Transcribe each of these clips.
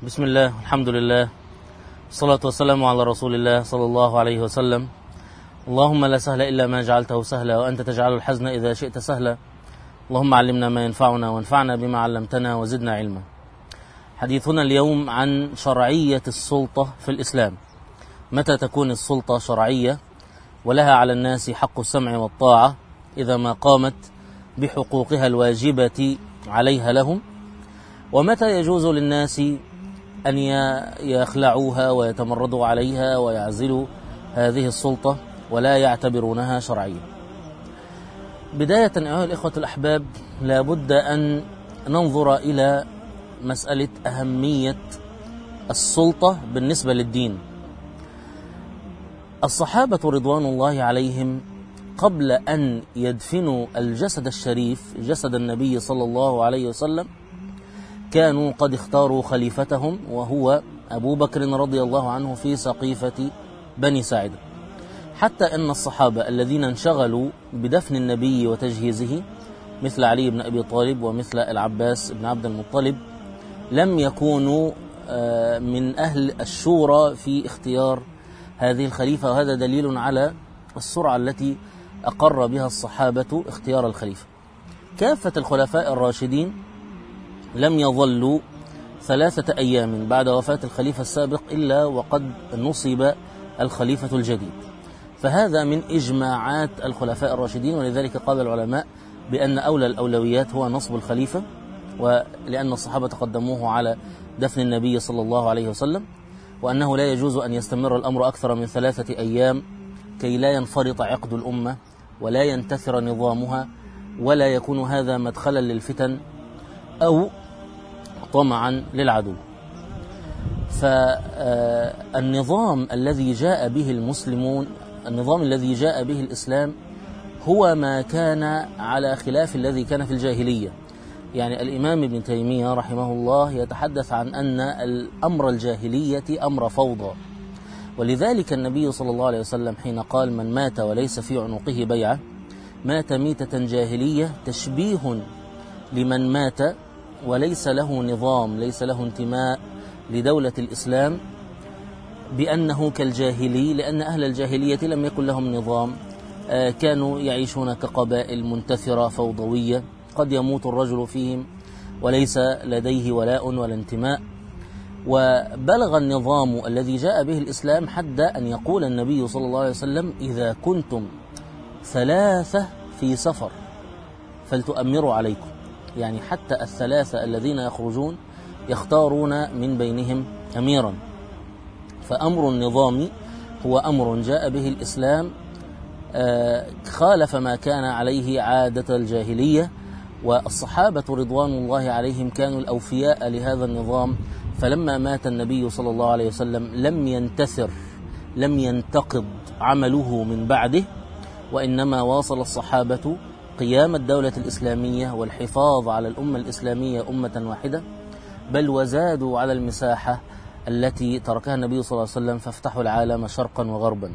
بسم الله، الحمد لله، الصلاة والسلام على رسول الله صلى الله عليه وسلم. اللهم لا سهل إلا ما جعلته سهلا، وأنت تجعل الحزن إذا شئت سهلا. اللهم علمنا ما ينفعنا وانفعنا بما علمتنا وزدنا علما. حديثنا اليوم عن شرعية السلطة في الإسلام. متى تكون السلطة شرعية ولها على الناس حق السمع والطاعة إذا ما قامت بحقوقها الواجبة عليها لهم؟ ومتى يجوز للناس أن يخلعوها ويتمردوا عليها ويعزلوا هذه السلطة ولا يعتبرونها شرعية؟ بداية أيها الإخوة الأحباب، لابد أن ننظر إلى مسألة أهمية السلطة بالنسبة للدين. الصحابة رضوان الله عليهم قبل أن يدفنوا الجسد الشريف، جسد النبي صلى الله عليه وسلم، كانوا قد اختاروا خليفتهم وهو أبو بكر رضي الله عنه في سقيفة بني ساعدة، حتى أن الصحابة الذين انشغلوا بدفن النبي وتجهيزه مثل علي بن أبي طالب ومثل العباس بن عبد المطلب لم يكونوا من أهل الشورى في اختيار هذه الخليفة، وهذا دليل على السرعة التي أقر بها الصحابة اختيار الخليفة. كافة الخلفاء الراشدين لم يظلوا 3 أيام بعد وفاة الخليفة السابق إلا وقد نصب الخليفة الجديد، فهذا من إجماعات الخلفاء الراشدين. ولذلك قال العلماء بأن أولى الأولويات هو نصب الخليفة، ولأن الصحابة قدموه على دفن النبي صلى الله عليه وسلم، وأنه لا يجوز أن يستمر الأمر أكثر من 3 أيام كي لا ينفرط عقد الأمة ولا ينتثر نظامها ولا يكون هذا مدخلا للفتن أو طمعا للعدو. فالنظام الذي جاء به المسلمون، النظام الذي جاء به الإسلام، هو ما كان على خلاف الذي كان في الجاهلية. يعني الإمام ابن تيمية رحمه الله يتحدث عن أن الأمر الجاهلية أمر فوضى، ولذلك النبي صلى الله عليه وسلم حين قال: من مات وليس في عنقه بيعة مات ميتة جاهلية، تشبيه لمن مات وليس له نظام، ليس له انتماء لدولة الإسلام، بأنه كالجاهلي، لأن أهل الجاهلية لم يكن لهم نظام، كانوا يعيشون كقبائل منتثرة فوضوية، قد يموت الرجل فيهم وليس لديه ولاء ولا انتماء. وبلغ النظام الذي جاء به الإسلام حد أن يقول النبي صلى الله عليه وسلم: إذا كنتم 3 في سفر فلتؤمروا عليكم. يعني حتى 3 الذين يخرجون يختارون من بينهم أميرا. فأمر النظام هو أمر جاء به الإسلام، خالف ما كان عليه عادة الجاهلية، والصحابة رضوان الله عليهم كانوا الأوفياء لهذا النظام. فلما مات النبي صلى الله عليه وسلم لم ينتثر، لم ينتقض عمله من بعده، وإنما واصل الصحابة قيام الدولة الإسلامية والحفاظ على الأمة الإسلامية أمة واحدة، بل وزادوا على المساحة التي تركها النبي صلى الله عليه وسلم، فافتحوا العالم شرقا وغربا.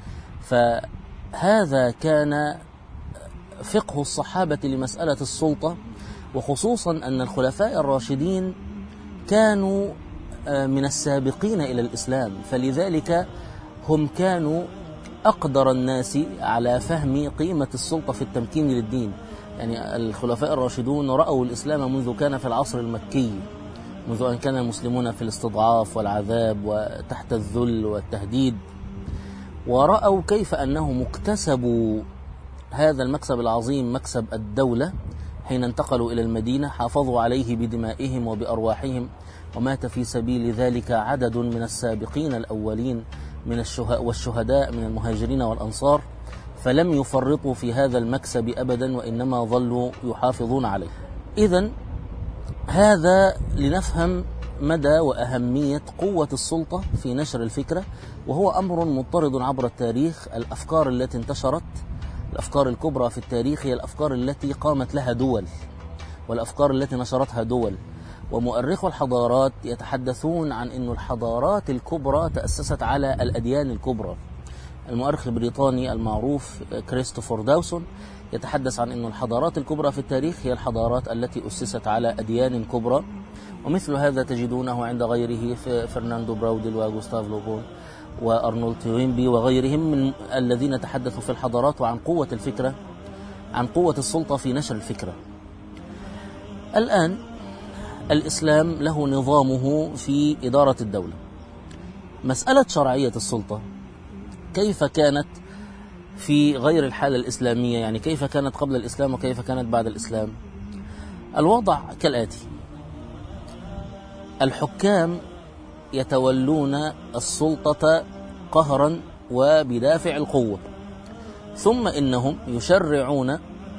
فهذا كان فقه الصحابة لمسألة السلطة، وخصوصا أن الخلفاء الراشدين كانوا من السابقين إلى الإسلام، فلذلك هم كانوا أقدر الناس على فهم قيمة السلطة في التمكين للدين. يعني الخلفاء الراشدون رأوا الإسلام منذ كان في العصر المكي، منذ أن كان المسلمون في الاستضعاف والعذاب وتحت الذل والتهديد، ورأوا كيف أنهم اكتسبوا هذا المكسب العظيم، مكسب الدولة، حين انتقلوا إلى المدينة، حافظوا عليه بدمائهم وبأرواحهم، ومات في سبيل ذلك عدد من السابقين الأولين من والشهداء من المهاجرين والأنصار، فلم يفرطوا في هذا المكسب أبدا، وإنما ظلوا يحافظون عليه. إذن هذا لنفهم مدى وأهمية قوة السلطة في نشر الفكرة، وهو أمر مضطرد عبر التاريخ. الأفكار التي انتشرت، الأفكار الكبرى في التاريخ، هي الأفكار التي قامت لها دول، والأفكار التي نشرتها دول. ومؤرخو الحضارات يتحدثون عن أن الحضارات الكبرى تأسست على الأديان الكبرى. المؤرخ البريطاني المعروف كريستوفر داوسون يتحدث عن أن الحضارات الكبرى في التاريخ هي الحضارات التي أسست على أديان كبرى، ومثل هذا تجدونه عند غيره في فرناندو براوديل وغوستاف لوبون وأرنولد توينبي وغيرهم من الذين تحدثوا في الحضارات وعن قوة الفكرة، عن قوة السلطة في نشر الفكرة. الآن الإسلام له نظامه في إدارة الدولة. مسألة شرعية السلطة كيف كانت في غير الحالة الإسلامية، يعني كيف كانت قبل الإسلام وكيف كانت بعد الإسلام؟ الوضع كالآتي: الحكام يتولون السلطة قهرا وبدافع القوة، ثم إنهم يشرعون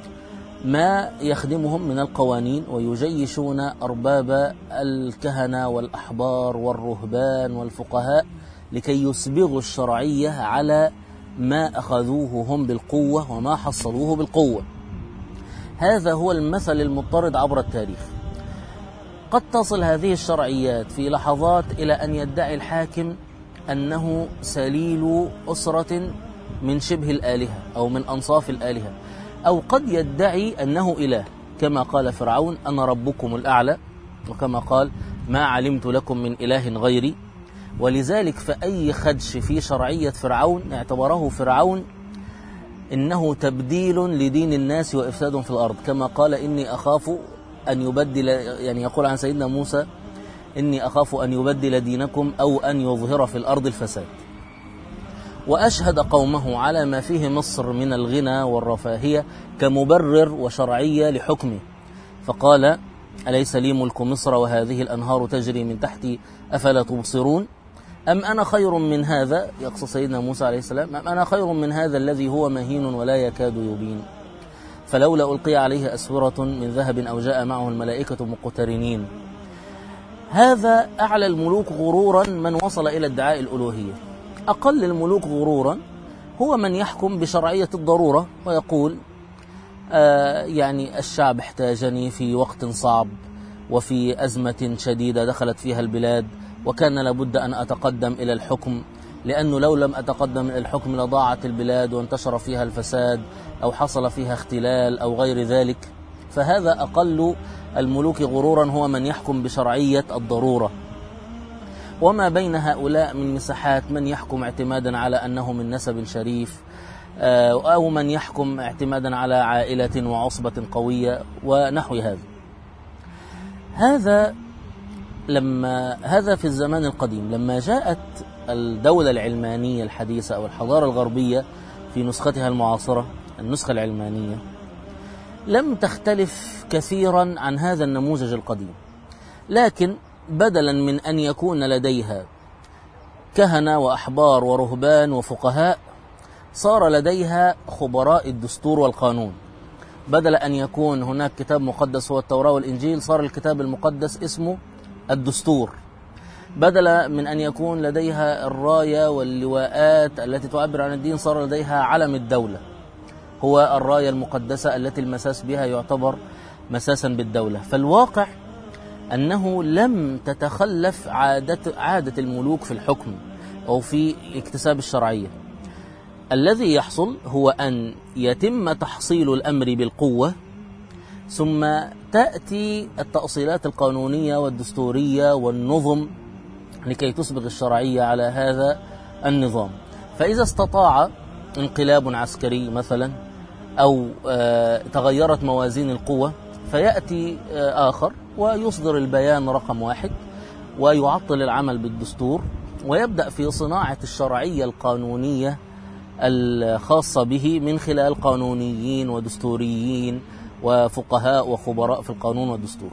ما يخدمهم من القوانين ويجيشون أرباب الكهنة والأحبار والرهبان والفقهاء لكي يسبغوا الشرعية على ما أخذوه هم بالقوة وما حصلوه بالقوة. هذا هو المثل المضطرد عبر التاريخ. قد تصل هذه الشرعيات في لحظات إلى أن يدعي الحاكم أنه سليل أسرة من شبه الآلهة أو من أنصاف الآلهة، أو قد يدعي أنه إله، كما قال فرعون: أنا ربكم الأعلى، وكما قال: ما علمت لكم من إله غيري. ولذلك فأي خدش في شرعية فرعون اعتبره فرعون إنه تبديل لدين الناس وإفساد في الأرض، كما قال: إني أخاف أن يبدل، يعني يقول عن سيدنا موسى: إني أخاف أن يبدل دينكم أو أن يظهر في الأرض الفساد. وأشهد قومه على ما فيه مصر من الغنى والرفاهية كمبرر وشرعية لحكمه، فقال: أليس لي ملك مصر وهذه الأنهار تجري من تحتي أفلا تبصرون؟ أم أنا خير من هذا، يقصد سيدنا موسى عليه السلام، أم أنا خير من هذا الذي هو مهين ولا يكاد يبين؟ فلولا ألقي عليه أسورة من ذهب أو جاء معه الملائكة مقترنين. هذا أعلى الملوك غرورا من وصل إلى ادعاء الألوهية. أقل الملوك غرورا هو من يحكم بشرعية الضرورة ويقول: يعني الشعب احتاجني في وقت صعب وفي أزمة شديدة دخلت فيها البلاد، وكان لابد أن أتقدم إلى الحكم، لأنه لو لم أتقدم إلى الحكم لضاعت البلاد وانتشر فيها الفساد أو حصل فيها اختلال أو غير ذلك. فهذا أقل الملوك غرورا هو من يحكم بشرعية الضرورة. وما بين هؤلاء من مساحات من يحكم اعتمادا على أنه من نسب شريف، أو من يحكم اعتمادا على عائلة وعصبة قوية ونحو هذا. هذا في الزمان القديم. لما جاءت الدولة العلمانية الحديثة أو الحضارة الغربية في نسختها المعاصرة، النسخة العلمانية، لم تختلف كثيرا عن هذا النموذج القديم، لكن بدلا من أن يكون لديها كهنة وأحبار ورهبان وفقهاء، صار لديها خبراء الدستور والقانون. بدل أن يكون هناك كتاب مقدس هو التوراة والإنجيل، صار الكتاب المقدس اسمه الدستور. بدل من أن يكون لديها الراية واللواءات التي تعبر عن الدين، صار لديها علم الدولة هو الراية المقدسة التي المساس بها يعتبر مساسا بالدولة. فالواقع أنه لم تتخلف عادة الملوك في الحكم أو في اكتساب الشرعية. الذي يحصل هو أن يتم تحصيل الأمر بالقوة، ثم تأتي التأصيلات القانونية والدستورية والنظم لكي تسبغ الشرعية على هذا النظام. فإذا استطاع انقلاب عسكري مثلا أو تغيرت موازين القوة، فيأتي آخر ويصدر البيان رقم 1 ويعطل العمل بالدستور، ويبدأ في صناعة الشرعية القانونية الخاصة به من خلال قانونيين ودستوريين وفقهاء وخبراء في القانون والدستور.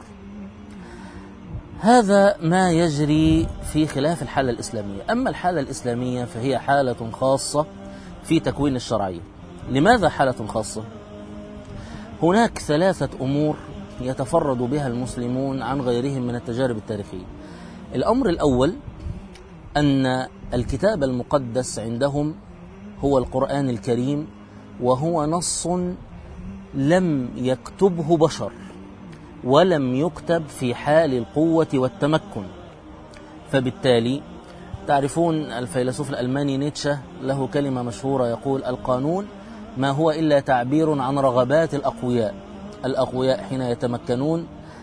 هذا ما يجري في خلاف الحالة الإسلامية. أما الحالة الإسلامية فهي حالة خاصة في تكوين الشرعية. لماذا حالة خاصة؟ هناك 3 أمور يتفرد بها المسلمون عن غيرهم من التجارب التاريخية. الأمر الأول أن الكتاب المقدس عندهم هو القرآن الكريم، وهو نص لم يكتبه بشر ولم يكتب في حال القوة والتمكن. فبالتالي تعرفون الفيلسوف الألماني نيتشه له كلمة مشهورة يقول: القانون ما هو إلا تعبير عن رغبات الأقوياء. الأقوياء حين يتمكنون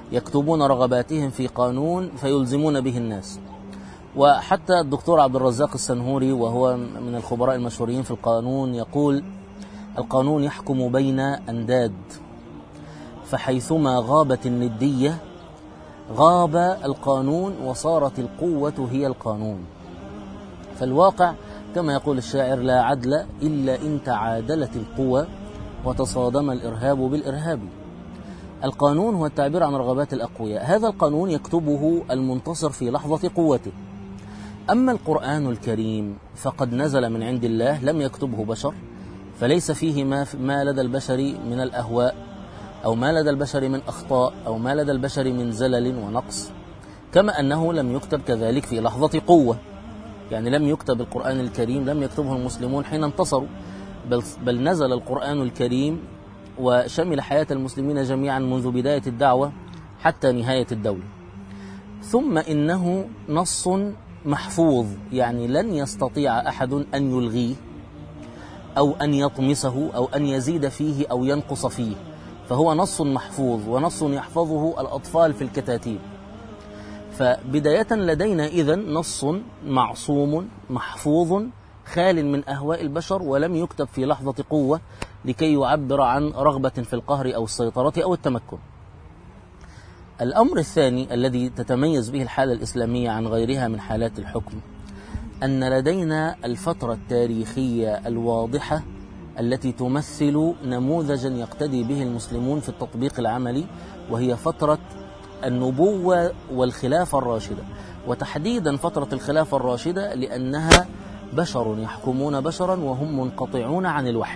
يكتبون رغباتهم في قانون فيلزمون به الناس. وحتى الدكتور عبد الرزاق السنهوري وهو من الخبراء المشهورين في القانون يقول: القانون يحكم بين أنداد، فحيثما غابت الندية غاب القانون وصارت القوة هي القانون. فالواقع كما يقول الشاعر: لا عدل إلا إن تعادلت القوى وتصادم الإرهاب بالإرهاب. القانون هو التعبير عن رغبات الأقوياء، هذا القانون يكتبه المنتصر في لحظة قوته. أما القرآن الكريم فقد نزل من عند الله، لم يكتبه بشر، فليس فيه ما لدى البشر من الأهواء، أو ما لدى البشر من أخطاء، أو ما لدى البشر من زلل ونقص، كما أنه لم يكتب كذلك في لحظة قوة. يعني لم يكتب القرآن الكريم، لم يكتبه المسلمون حين انتصروا، بل نزل القرآن الكريم وشمل حياة المسلمين جميعا منذ بداية الدعوة حتى نهاية الدولة. ثم إنه نص محفوظ، يعني لن يستطيع أحد أن يلغيه أو أن يطمسه أو أن يزيد فيه أو ينقص فيه، فهو نص محفوظ ونص يحفظه الأطفال في الكتاتيب. فبداية لدينا إذن نص معصوم محفوظ خال من أهواء البشر، ولم يكتب في لحظة قوة لكي يعبر عن رغبة في القهر أو السيطرة أو التمكن. الأمر الثاني الذي تتميز به الحالة الإسلامية عن غيرها من حالات الحكم، أن لدينا الفترة التاريخية الواضحة التي تمثل نموذجا يقتدي به المسلمون في التطبيق العملي، وهي فترة النبوة والخلافة الراشدة، وتحديدا فترة الخلافة الراشدة لأنها بشر يحكمون بشرا وهم منقطعون عن الوحي.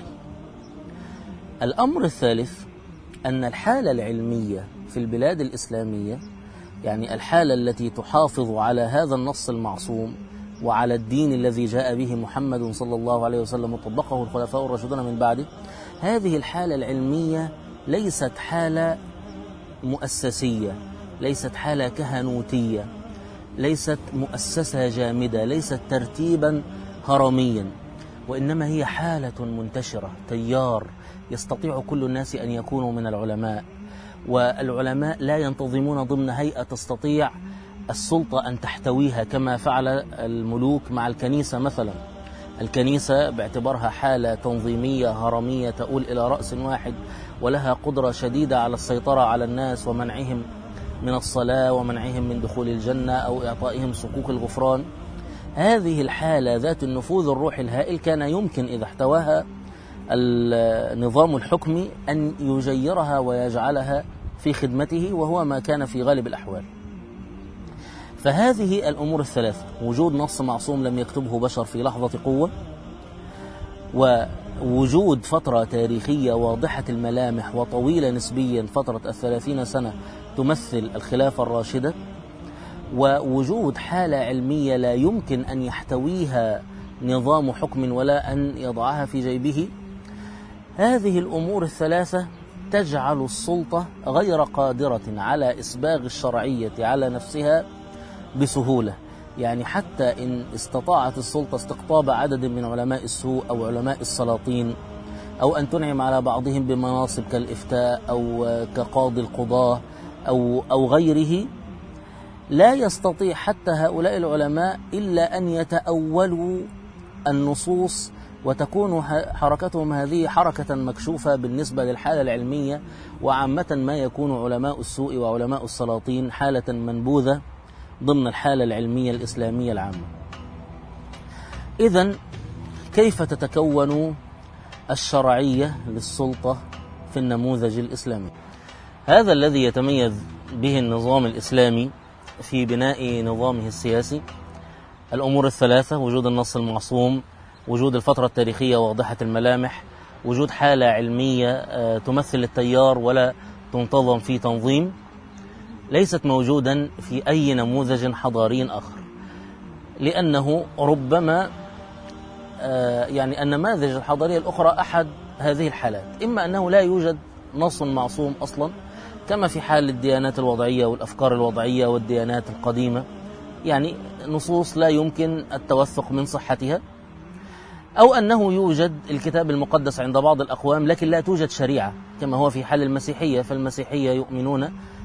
الأمر الثالث أن الحالة العلمية في البلاد الإسلامية، يعني الحالة التي تحافظ على هذا النص المعصوم وعلى الدين الذي جاء به محمد صلى الله عليه وسلم وطبقه الخلفاء الراشدون من بعده، هذه الحالة العلمية ليست حالة مؤسسية، ليست حالة كهنوتية، ليست مؤسسة جامدة، ليست ترتيبا هرميا، وإنما هي حالة منتشرة، تيار يستطيع كل الناس أن يكونوا من العلماء، والعلماء لا ينتظمون ضمن هيئة تستطيع السلطة أن تحتويها كما فعل الملوك مع الكنيسة مثلا. الكنيسة باعتبارها حالة تنظيمية هرمية تؤول إلى رأس واحد، ولها قدرة شديدة على السيطرة على الناس ومنعهم من الصلاة ومنعهم من دخول الجنة أو إعطائهم صكوك الغفران. هذه الحالة ذات النفوذ الروحي الهائل كان يمكن إذا احتواها النظام الحكمي أن يجيرها ويجعلها في خدمته، وهو ما كان في غالب الأحوال. فهذه الأمور الثلاثة: وجود نص معصوم لم يكتبه بشر في لحظة قوة، ووجود فترة تاريخية واضحة الملامح وطويلة نسبيا، فترة 30 سنة تمثل الخلافة الراشدة، ووجود حالة علمية لا يمكن أن يحتويها نظام حكم ولا أن يضعها في جيبه. هذه الأمور الثلاثة تجعل السلطة غير قادرة على إسباغ الشرعية على نفسها بسهولة. يعني حتى إن استطاعت السلطة استقطاب عدد من علماء السوء أو علماء السلاطين، أو أن تنعم على بعضهم بمناصب كالإفتاء أو كقاضي القضاة أو غيره، لا يستطيع حتى هؤلاء العلماء إلا أن يتأولوا النصوص، وتكون حركتهم هذه حركة مكشوفة بالنسبة للحالة العلمية، وعامة ما يكون علماء السوء وعلماء السلاطين حالة منبوذة ضمن الحالة العلمية الإسلامية العامة. إذن كيف تتكون الشرعية للسلطة في النموذج الإسلامي؟ هذا الذي يتميز به النظام الإسلامي في بناء نظامه السياسي: الأمور الثلاثة: وجود النص المعصوم، وجود الفترة التاريخية واضحة الملامح، وجود حالة علمية تمثل التيار ولا تنتظم في تنظيم، ليست موجودا في أي نموذج حضاري آخر. لأنه ربما يعني النماذج الحضارية الأخرى أحد هذه الحالات: إما أنه لا يوجد نص معصوم أصلا، كما في حال الديانات الوضعية والأفكار الوضعية والديانات القديمة، يعني نصوص لا يمكن التوثق من صحتها، أو أنه يوجد الكتاب المقدس عند بعض الأقوام لكن لا توجد شريعة، كما هو في حال المسيحية. فالمسيحية يؤمنون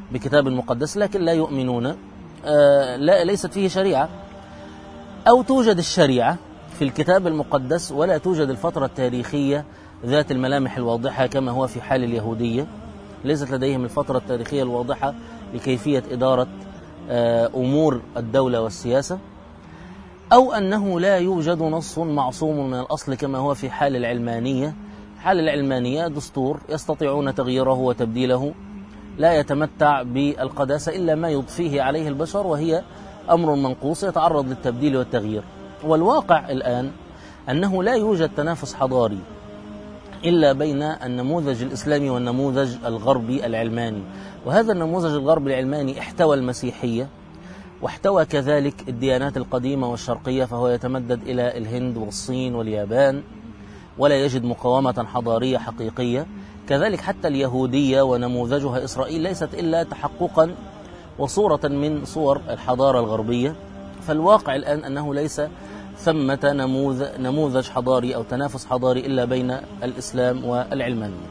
بكتاب مقدس لكن لا يؤمنون، ليست فيه شريعة، أو توجد الشريعة في الكتاب المقدس ولا توجد الفترة التاريخية ذات الملامح الواضحة كما هو في حال اليهودية، ليست لديهم الفترة التاريخية الواضحة لكيفية إدارة أمور الدولة والسياسة، أو أنه لا يوجد نص معصوم من الأصل كما هو في حال العلمانية. حال العلمانية دستور يستطيعون تغييره وتبديله، لا يتمتع بالقداسة إلا ما يضفيه عليه البشر، وهي أمر منقوص يتعرض للتبديل والتغيير. والواقع الآن أنه لا يوجد تنافس حضاري إلا بين النموذج الإسلامي والنموذج الغربي العلماني، وهذا النموذج الغربي العلماني احتوى المسيحية واحتوى كذلك الديانات القديمة والشرقية، فهو يتمدد إلى الهند والصين واليابان ولا يجد مقاومة حضارية حقيقية. كذلك حتى اليهودية ونموذجها إسرائيل ليست إلا تحققا وصورة من صور الحضارة الغربية. فالواقع الآن أنه ليس ثمة نموذج حضاري أو تنافس حضاري إلا بين الإسلام والعلمانية.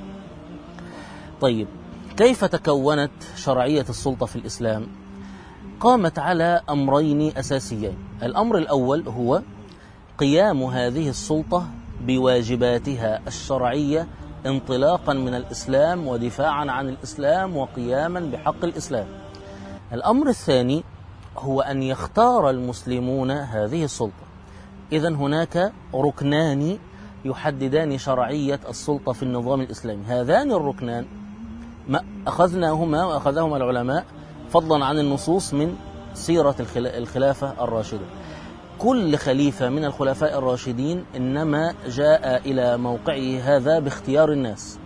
طيب، كيف تكونت شرعية السلطة في الإسلام؟ قامت على أمرين أساسيين. الأمر الأول هو قيام هذه السلطة بواجباتها الشرعية انطلاقا من الإسلام ودفاعا عن الإسلام وقياما بحق الإسلام. الأمر الثاني هو أن يختار المسلمون هذه السلطة. إذن هناك ركنان يحددان شرعية السلطة في النظام الإسلامي. هذان الركنان ما أخذناهما وأخذهما العلماء فضلا عن النصوص من سيرة الخلافة الراشدة. كل خليفة من الخلفاء الراشدين إنما جاء إلى موقعه هذا باختيار الناس،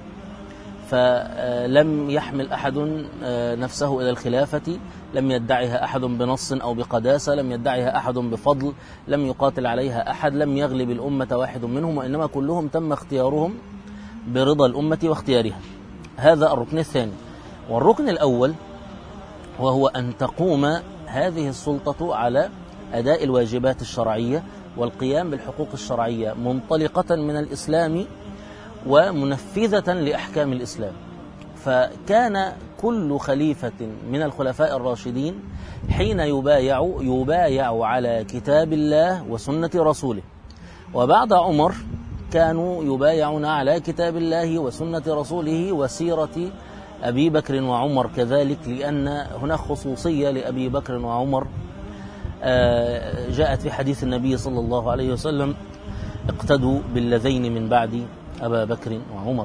فلم يحمل أحد نفسه إلى الخلافة، لم يدعيها أحد بنص أو بقداسة، لم يدعيها أحد بفضل، لم يقاتل عليها أحد، لم يغلب الأمة واحد منهم، وإنما كلهم تم اختيارهم برضا الأمة واختيارها. هذا الركن الثاني. والركن الأول وهو أن تقوم هذه السلطة على أداء الواجبات الشرعية والقيام بالحقوق الشرعية منطلقة من الإسلام ومنفذة لأحكام الإسلام. فكان كل خليفة من الخلفاء الراشدين حين يبايع على كتاب الله وسنة رسوله. وبعد عمر كانوا يبايعون على كتاب الله وسنة رسوله وسيرة أبي بكر وعمر كذلك، لأن هناك خصوصية لأبي بكر وعمر جاءت في حديث النبي صلى الله عليه وسلم: اقتدوا بالذين من بعد أبا بكر وعمر.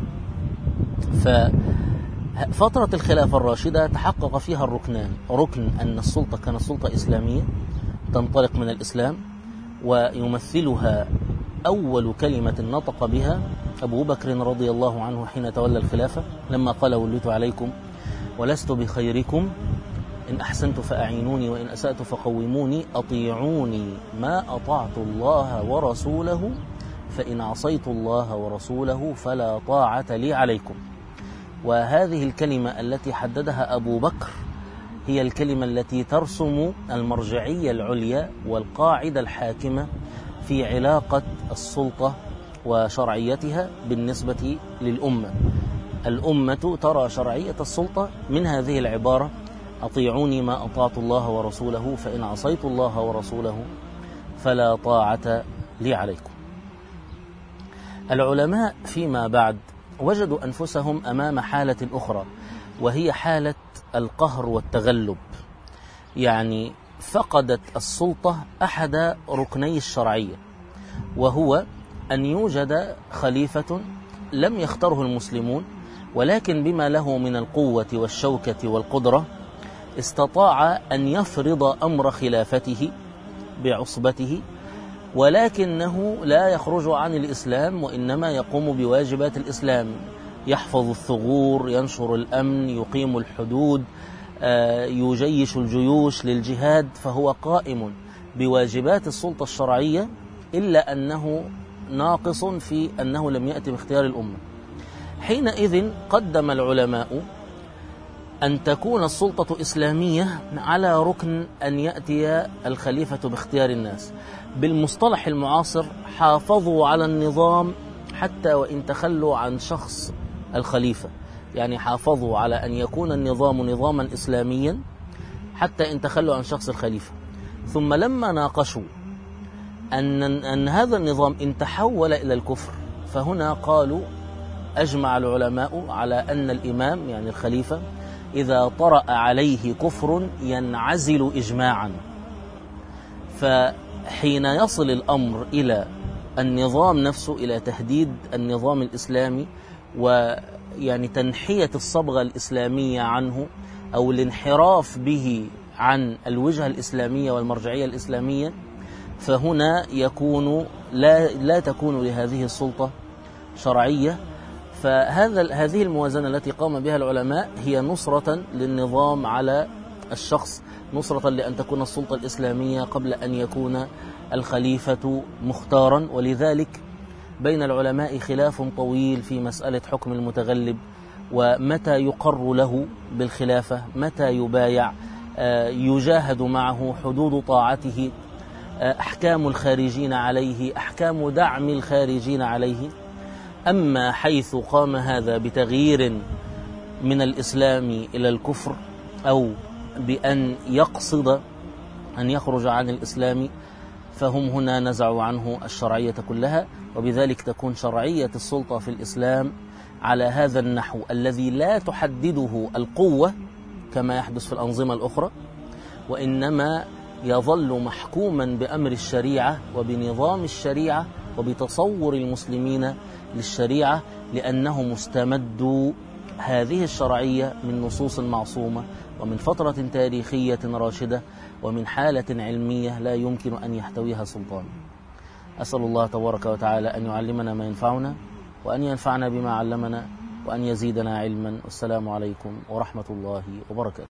ففترة الخلافة الراشدة تحقق فيها الركنان: ركن أن السلطة كانت سلطة إسلامية تنطلق من الإسلام، ويمثلها أول كلمة نطق بها أبو بكر رضي الله عنه حين تولى الخلافة لما قال: وليت عليكم ولست بخيركم، إن أحسنت فأعينوني وإن أسأت فقوموني، أطيعوني ما أطعت الله ورسوله، فإن عصيت الله ورسوله فلا طاعة لي عليكم. وهذه الكلمة التي حددها أبو بكر هي الكلمة التي ترسم المرجعية العليا والقاعدة الحاكمة في علاقة السلطة وشرعيتها بالنسبة للأمة. الأمة ترى شرعية السلطة من هذه العبارة: أطيعوني ما أطعت الله ورسوله، فإن عصيت الله ورسوله فلا طاعة لي عليكم. العلماء فيما بعد وجدوا أنفسهم أمام حالة أخرى، وهي حالة القهر والتغلب. يعني فقدت السلطة أحد ركني الشرعية، وهو أن يوجد خليفة لم يختاره المسلمون، ولكن بما له من القوة والشوكة والقدرة استطاع أن يفرض أمر خلافته بعصبته، ولكنه لا يخرج عن الإسلام، وإنما يقوم بواجبات الإسلام: يحفظ الثغور، ينشر الأمن، يقيم الحدود، يجيش الجيوش للجهاد. فهو قائم بواجبات السلطة الشرعية، إلا أنه ناقص في أنه لم يأتي باختيار الأمة. حينئذ قدم العلماء أن تكون السلطة إسلامية على ركن أن يأتي الخليفة باختيار الناس. بالمصطلح المعاصر حافظوا على النظام حتى وإن تخلوا عن شخص الخليفة، يعني حافظوا على أن يكون النظام نظاما إسلاميا حتى إن تخلوا عن شخص الخليفة. ثم لما ناقشوا أن هذا النظام إن تحول إلى الكفر، فهنا قالوا أجمع العلماء على أن الإمام يعني الخليفة إذا طرأ عليه كفر ينعزل إجماعا. فحين يصل الأمر إلى النظام نفسه، إلى تهديد النظام الإسلامي ويعني تنحية الصبغة الإسلامية عنه أو الانحراف به عن الوجهة الإسلامية والمرجعية الإسلامية، فهنا يكون لا تكون لهذه السلطة شرعية. هذه الموازنة التي قام بها العلماء هي نصرة للنظام على الشخص، نصرة لأن تكون السلطة الإسلامية قبل أن يكون الخليفة مختارا. ولذلك بين العلماء خلاف طويل في مسألة حكم المتغلب، ومتى يقر له بالخلافة، متى يبايع، يجاهد معه، حدود طاعته، أحكام الخارجين عليه، أحكام دعم الخارجين عليه. أما حيث قام هذا بتغيير من الإسلام إلى الكفر أو بأن يقصد أن يخرج عن الإسلام، فهم هنا نزعوا عنه الشرعية كلها، وبذلك تكون شرعية السلطة في الإسلام على هذا النحو الذي لا تحدده القوة كما يحدث في الأنظمة الأخرى، وإنما يظل محكوما بأمر الشريعة وبنظام الشريعة وبتصور المسلمين للشريعة، لأنه مستمد هذه الشرعية من نصوص معصومة ومن فترة تاريخية راشدة ومن حالة علمية لا يمكن أن يحتويها سلطان. أسأل الله تبارك وتعالى أن يعلمنا ما ينفعنا وأن ينفعنا بما علمنا وأن يزيدنا علما. والسلام عليكم ورحمة الله وبركاته.